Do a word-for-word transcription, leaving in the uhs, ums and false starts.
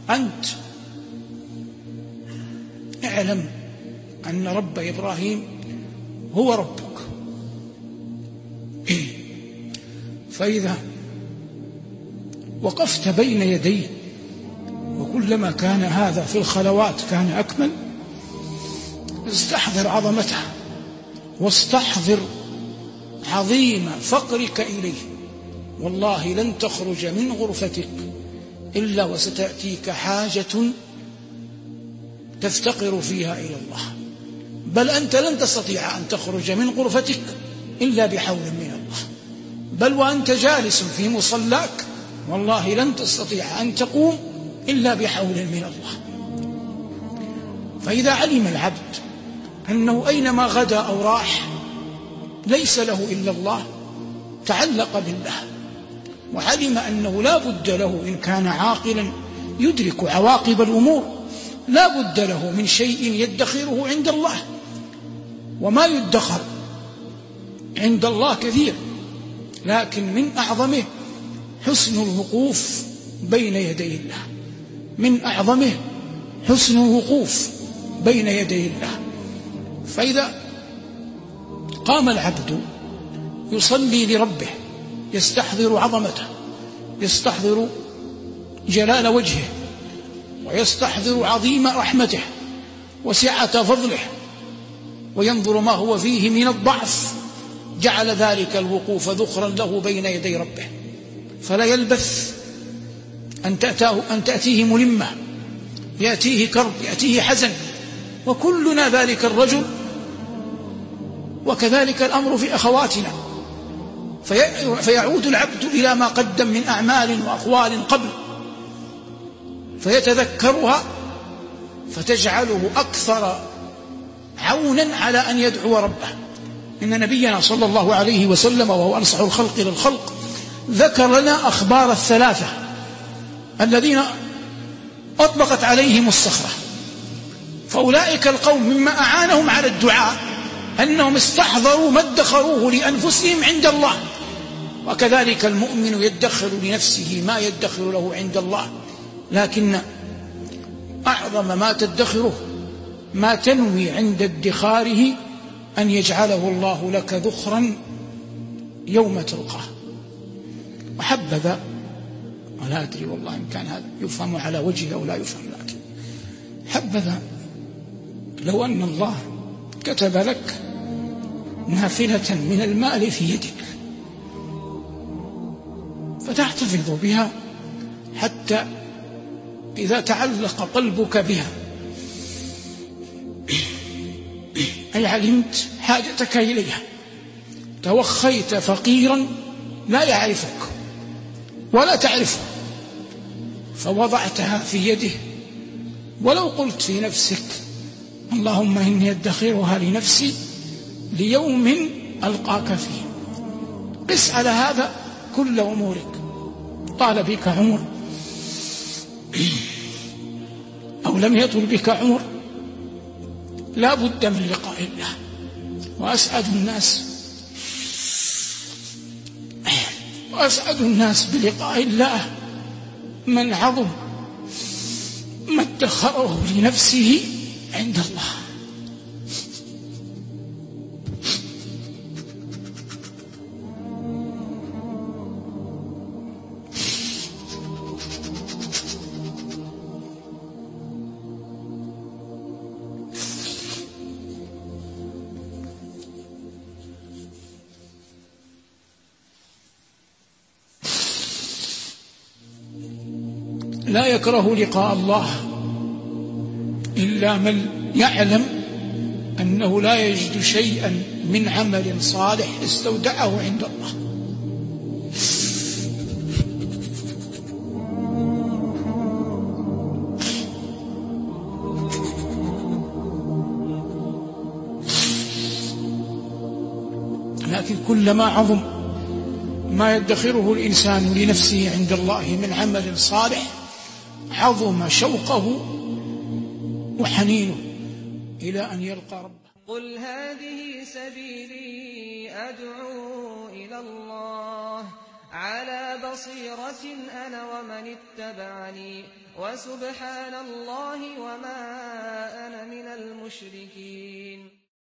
أنت اعلم أن رب إبراهيم هو ربك. فإذا وقفت بين يديه، وكلما كان هذا في الخلوات كان أكمل، استحضر عظمته واستحضر عظيم فقرك إليه. والله لن تخرج من غرفتك إلا وستأتيك حاجة تفتقر فيها إلى الله، بل أنت لن تستطيع أن تخرج من غرفتك إلا بحول من الله، بل وأنت جالس في مصلاك والله لن تستطيع أن تقوم إلا بحول من الله. فإذا علم العبد أنه أينما غدا أو راح ليس له إلا الله تعلق بالله، وعلم أنه لا بد له إن كان عاقلا يدرك عواقب الأمور، لا بد له من شيء يدخره عند الله، وما يدخر عند الله كثير، لكن من أعظمه حسن الوقوف بين يدي الله، من أعظمه حسن الوقوف بين يدي الله. فإذا قام العبد يصلي لربه يستحضر عظمته، يستحضر جلال وجهه، ويستحضر عظيم رحمته وسعة فضله، وينظر ما هو فيه من الضعف، جعل ذلك الوقوف ذخرا له بين يدي ربه، فلا يلبث أن تأتيه, أن تأتيه ملمة، يأتيه كرب، يأتيه حزن، وكلنا ذلك الرجل. وكذلك الأمر في أخواتنا، في فيعود العبد إلى ما قدم من أعمال وأقوال قبل فيتذكرها، فتجعله أكثر عونا على أن يدعو ربه. إن نبينا صلى الله عليه وسلم وهو أنصح الخلق للخلق ذكر لنا أخبار الثلاثة الذين أطبقت عليهم الصخرة، فأولئك القوم مما أعانهم على الدعاء أنهم استحضروا ما ادخروه لأنفسهم عند الله، وكذلك المؤمن يدخر لنفسه ما يدخر له عند الله، لكن أعظم ما تدخره ما تنوي عند ادخاره أن يجعله الله لك ذخرا يوم تلقاه. وحبذا، ولا أدري والله إن كان هذا يفهم على وجهه أو لا يفهم، لكن حبذا لو أن الله كتب لك نافلة من المال في يدك فتحتفظ بها حتى إذا تعلق قلبك بها أي علمت حاجتك إليها، توخيت فقيرا لا يعرفك ولا تعرفه، فوضعتها في يده، ولو قلت في نفسك اللهم إني أدخرها لنفسي ليوم ألقاك فيه، قس على هذا كل أمورك. طال بك عمر أو لم يطل بك عمر لا بد من لقاء الله. وأسعد الناس وأسعد الناس بلقاء الله من عظم ما ادخره لنفسه عند الله. لا يكره لقاء الله إلا من يعلم أنه لا يجد شيئا من عمل صالح استودعه عند الله. لكن كلما عظم ما يدخره الإنسان لنفسه عند الله من عمل صالح عظم شوقه وحنينه إلى أن يلقى ربه. قل هذه سبيلي أدعو إلى الله عَلَىٰ بَصِيرَةٍ أَنَا وَمَنِ اتَّبَعَنِي وَسُبْحَانَ اللَّهِ وَمَا أَنَا مِنَ الْمُشْرِكِينَ.